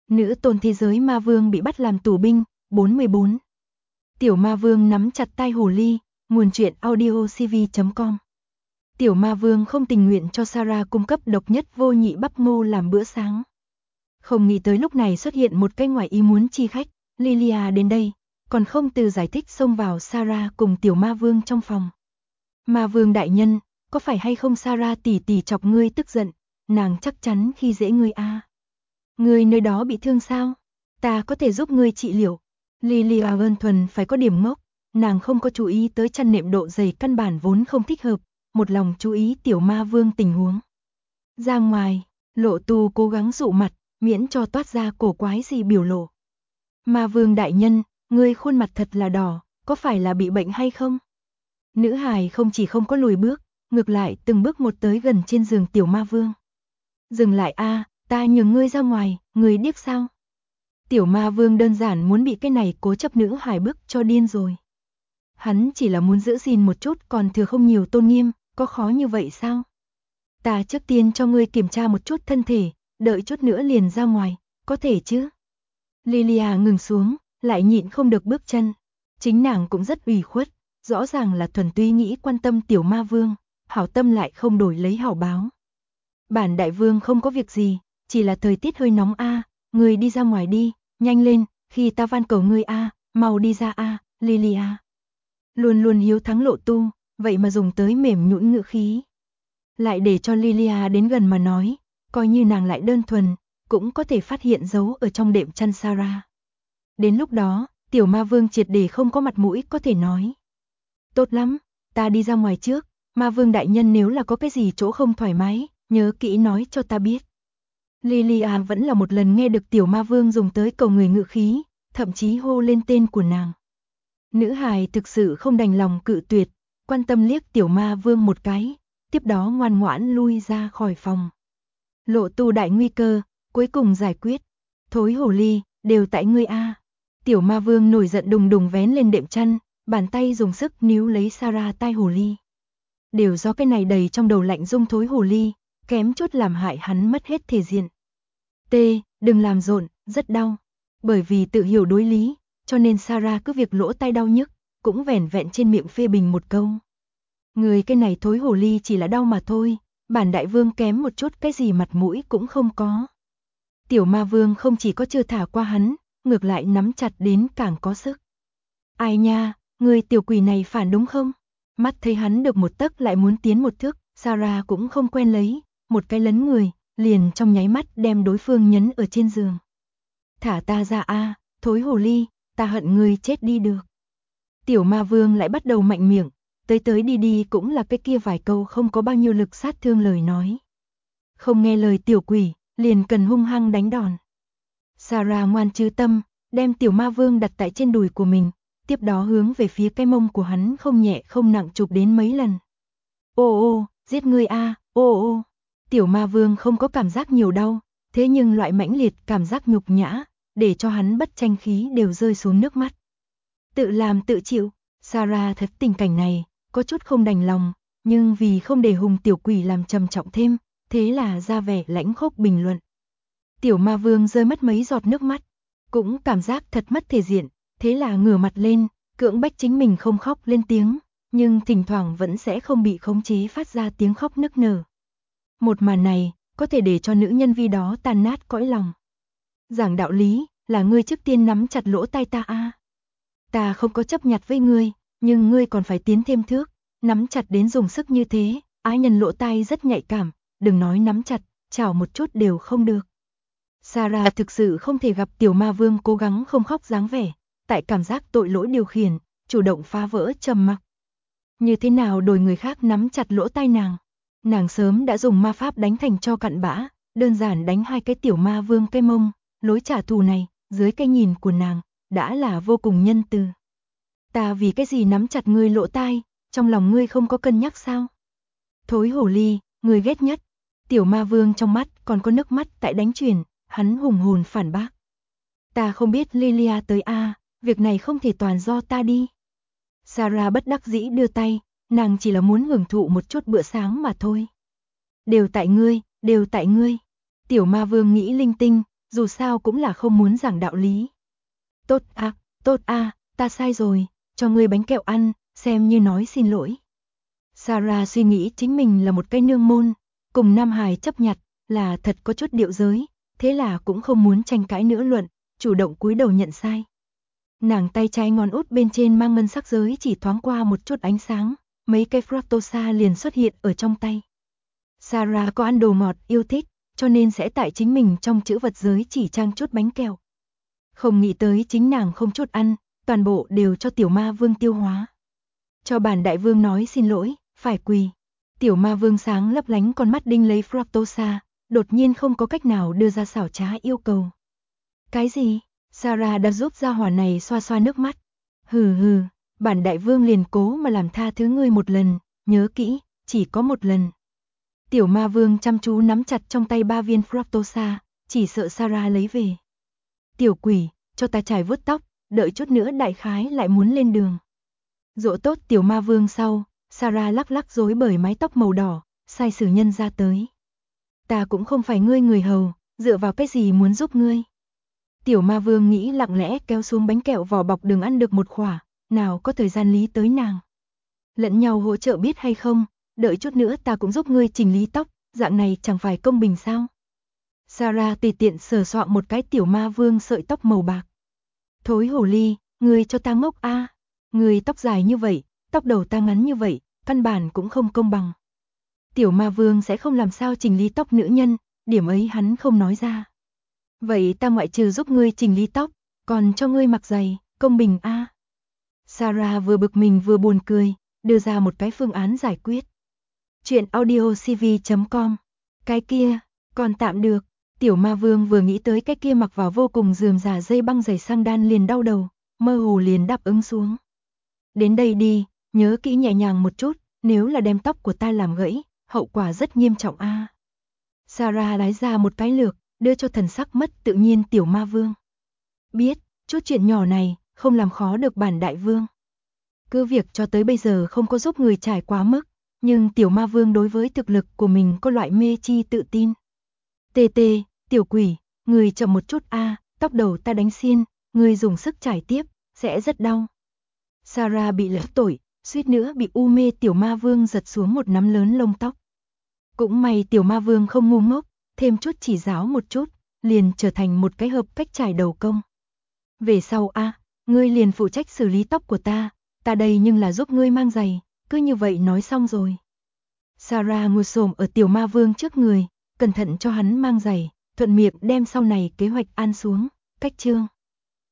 Nữ tôn thế giới ma vương bị bắt làm tù binh, 44. Tiểu ma vương nắm chặt tai hồ ly, nguồn truyện audiocv.com. Tiểu ma vương không tình nguyện cho Sarah cung cấp độc nhất vô nhị bắp ngô làm bữa sáng. Không nghĩ tới lúc này xuất hiện một cái ngoài ý muốn chi khách, Lilia đến đây, còn không từ giải thích xông vào Sarah cùng tiểu ma vương trong phòng. Ma vương đại nhân, có phải hay không Sarah tỷ tỷ chọc ngươi tức giận, nàng chắc chắn khi dễ ngươi a. Ngươi nơi đó bị thương sao? Ta có thể giúp ngươi trị liệu. Lilia đơn thuần phải có điểm ngốc, nàng không có chú ý tới chăn nệm độ dày căn bản vốn không thích hợp, một lòng chú ý tiểu ma vương tình huống. Ra ngoài, Lộ Tu cố gắng dụ mặt, miễn cho toát ra cổ quái gì biểu lộ. Ma vương đại nhân, ngươi khuôn mặt thật là đỏ, có phải là bị bệnh hay không? Nữ hài không chỉ không có lùi bước, ngược lại từng bước một tới gần trên giường tiểu ma vương. Dừng lại a, ta nhường ngươi ra ngoài, ngươi điếc sao? Tiểu ma vương đơn giản muốn bị cái này cố chấp nữ hài bức cho điên rồi. Hắn chỉ là muốn giữ gìn một chút còn thừa không nhiều tôn nghiêm, có khó như vậy sao? Ta trước tiên cho ngươi kiểm tra một chút thân thể, đợi chút nữa liền ra ngoài, có thể chứ? Lilia ngừng xuống, lại nhịn không được bước chân. Chính nàng cũng rất ủy khuất, rõ ràng là thuần túy nghĩ quan tâm tiểu ma vương, hảo tâm lại không đổi lấy hảo báo. Bản đại vương không có việc gì, chỉ là thời tiết hơi nóng a, ngươi đi ra ngoài đi, nhanh lên, khi ta van cầu ngươi a, mau đi ra a, Lilia. Luôn luôn hiếu thắng Lộ Tu, vậy mà dùng tới mềm nhũn ngữ khí. Lại để cho Lilia đến gần mà nói, coi như nàng lại đơn thuần, cũng có thể phát hiện dấu ở trong đệm chăn Sarah. Đến lúc đó, tiểu ma vương triệt để không có mặt mũi có thể nói. Tốt lắm, ta đi ra ngoài trước, ma vương đại nhân nếu là có cái gì chỗ không thoải mái, nhớ kỹ nói cho ta biết. Lilia vẫn là một lần nghe được tiểu ma vương dùng tới cầu người ngữ khí, thậm chí hô lên tên của nàng. Nữ hài thực sự không đành lòng cự tuyệt, quan tâm liếc tiểu ma vương một cái, tiếp đó ngoan ngoãn lui ra khỏi phòng. Lộ Tu đại nguy cơ, cuối cùng giải quyết. Thối hồ ly, đều tại ngươi a. Tiểu ma vương nổi giận đùng đùng vén lên đệm chăn, bàn tay dùng sức níu lấy Sarah tai hồ ly. Đều do cái này đầy trong đầu lạnh dung thối hồ ly, kém chút làm hại hắn mất hết thể diện. Đừng làm rộn, rất đau. Bởi vì tự hiểu đối lý, cho nên Sarah cứ việc lỗ tai đau nhức, cũng vẻn vẹn trên miệng phê bình một câu. Người cái này thối hồ ly chỉ là đau mà thôi, bản đại vương kém một chút cái gì mặt mũi cũng không có. Tiểu ma vương không chỉ có chưa thả qua hắn, ngược lại nắm chặt đến càng có sức. Ai nha, người tiểu quỷ này phản đúng không? Mắt thấy hắn được một tấc lại muốn tiến một thước, Sarah cũng không quen lấy, một cái lấn người, liền trong nháy mắt đem đối phương nhấn ở trên giường. Thả ta ra a, thối hồ ly, ta hận ngươi chết đi được. Tiểu ma vương lại bắt đầu mạnh miệng, tới đi đi cũng là cái kia vài câu không có bao nhiêu lực sát thương lời nói. Không nghe lời tiểu quỷ, liền cần hung hăng đánh đòn. Sarah ngoan trứ tâm, đem tiểu ma vương đặt tại trên đùi của mình, tiếp đó hướng về phía cái mông của hắn không nhẹ không nặng chụp đến mấy lần. Ô, giết ngươi a, ô. Tiểu ma vương không có cảm giác nhiều đau, thế nhưng loại mãnh liệt cảm giác nhục nhã, để cho hắn bất tranh khí đều rơi xuống nước mắt. Tự làm tự chịu, Sarah thật tình cảnh này, có chút không đành lòng, nhưng vì không để hùng tiểu quỷ làm trầm trọng thêm, thế là ra vẻ lãnh khốc bình luận. Tiểu ma vương rơi mất mấy giọt nước mắt, cũng cảm giác thật mất thể diện, thế là ngửa mặt lên, cưỡng bách chính mình không khóc lên tiếng, nhưng thỉnh thoảng vẫn sẽ không bị khống chế phát ra tiếng khóc nức nở. Một màn này, có thể để cho nữ nhân vi đó tan nát cõi lòng. Giảng đạo lý, là ngươi trước tiên nắm chặt lỗ tai ta a. Ta không có chấp nhặt với ngươi, nhưng ngươi còn phải tiến thêm thước, nắm chặt đến dùng sức như thế, ái nhân lỗ tai rất nhạy cảm, đừng nói nắm chặt, chảo một chút đều không được. Sarah thực sự không thể gặp tiểu ma vương cố gắng không khóc dáng vẻ, tại cảm giác tội lỗi điều khiển, chủ động phá vỡ trầm mặc. Như thế nào đổi người khác nắm chặt lỗ tai nàng? Nàng sớm đã dùng ma pháp đánh thành cho cặn bã, đơn giản đánh hai cái tiểu ma vương cái mông, lối trả thù này, dưới cái nhìn của nàng, đã là vô cùng nhân từ. Ta vì cái gì nắm chặt ngươi lỗ tai, trong lòng ngươi không có cân nhắc sao? Thối hồ ly, ngươi ghét nhất. Tiểu ma vương trong mắt còn có nước mắt tại đánh truyền, hắn hùng hồn phản bác. Ta không biết Lilia tới a, việc này không thể toàn do ta đi. Sarah bất đắc dĩ đưa tay, nàng chỉ là muốn hưởng thụ một chút bữa sáng mà thôi. Đều tại ngươi, đều tại ngươi. Tiểu ma vương nghĩ linh tinh, dù sao cũng là không muốn giảng đạo lý. Tốt à, ta sai rồi, cho ngươi bánh kẹo ăn, xem như nói xin lỗi. Sarah suy nghĩ chính mình là một cái nương môn, cùng Nam Hải chấp nhặt, là thật có chút điệu giới, thế là cũng không muốn tranh cãi nữa luận, chủ động cúi đầu nhận sai. Nàng tay trái ngón út bên trên mang ngân sắc giới chỉ thoáng qua một chút ánh sáng, mấy cây fructosa liền xuất hiện ở trong tay. Sarah có ăn đồ ngọt yêu thích, cho nên sẽ tại chính mình trong chữ vật giới chỉ trang chút bánh kẹo. Không nghĩ tới chính nàng không chút ăn, toàn bộ đều cho tiểu ma vương tiêu hóa. Cho bản đại vương nói xin lỗi, phải quỳ. Tiểu ma vương sáng lấp lánh con mắt đinh lấy fructosa, đột nhiên không có cách nào đưa ra xảo trá yêu cầu. Cái gì? Sarah đã giúp gia hỏa này xoa xoa nước mắt. Hừ, bản đại vương liền cố mà làm tha thứ ngươi một lần, nhớ kỹ, chỉ có một lần. Tiểu ma vương chăm chú nắm chặt trong tay 3 viên fructosa, chỉ sợ Sarah lấy về. Tiểu quỷ, cho ta chải vuốt tóc, đợi chút nữa đại khái lại muốn lên đường. Dỗ tốt tiểu ma vương sau, Sarah lắc lắc rối bời mái tóc màu đỏ, sai sử nhân ra tới. Ta cũng không phải ngươi người hầu, dựa vào cái gì muốn giúp ngươi. Tiểu ma vương nghĩ lặng lẽ kéo xuống bánh kẹo vỏ bọc đừng ăn được một khỏa, nào có thời gian lý tới nàng. Lẫn nhau hỗ trợ biết hay không, đợi chút nữa ta cũng giúp ngươi chỉnh lý tóc, dạng này chẳng phải công bình sao. Sarah tùy tiện sờ soạng một cái tiểu ma vương sợi tóc màu bạc. Thối hồ ly, ngươi cho ta ngốc a, ngươi tóc dài như vậy, tóc đầu ta ngắn như vậy, căn bản cũng không công bằng. Tiểu ma vương sẽ không làm sao chỉnh lý tóc nữ nhân, điểm ấy hắn không nói ra. Vậy ta ngoại trừ giúp ngươi chỉnh lý tóc, còn cho ngươi mặc giày, công bình a. Sarah vừa bực mình vừa buồn cười, đưa ra một cái phương án giải quyết. Chuyện audiocv.com. Cái kia, còn tạm được. Tiểu ma vương vừa nghĩ tới cái kia mặc vào vô cùng rườm rà dây băng giày sang đan liền đau đầu, mơ hồ liền đáp ứng xuống. Đến đây đi, nhớ kỹ nhẹ nhàng một chút, nếu là đem tóc của ta làm gãy, hậu quả rất nghiêm trọng a. Sarah lái ra một cái lược, đưa cho thần sắc mất tự nhiên tiểu ma vương. Biết, chút chuyện nhỏ này, không làm khó được bản đại vương. Cứ việc cho tới bây giờ không có giúp người trải quá mức, nhưng tiểu ma vương đối với thực lực của mình có loại mê chi tự tin. Tê, tiểu quỷ, người chậm một chút a, tóc đầu ta đánh xiên, người dùng sức trải tiếp, sẽ rất đau. Sarah bị lỡ tội, suýt nữa bị u mê tiểu ma vương giật xuống một nắm lớn lông tóc. Cũng may tiểu ma vương không ngu ngốc, thêm chút chỉ giáo một chút, liền trở thành một cái hợp cách trải đầu công. Về sau ngươi liền phụ trách xử lý tóc của ta đây nhưng là giúp ngươi mang giày, cứ như vậy nói xong rồi. Sarah ngồi xổm ở tiểu ma vương trước người, cẩn thận cho hắn mang giày, thuận miệng đem sau này kế hoạch an xuống, cách chương.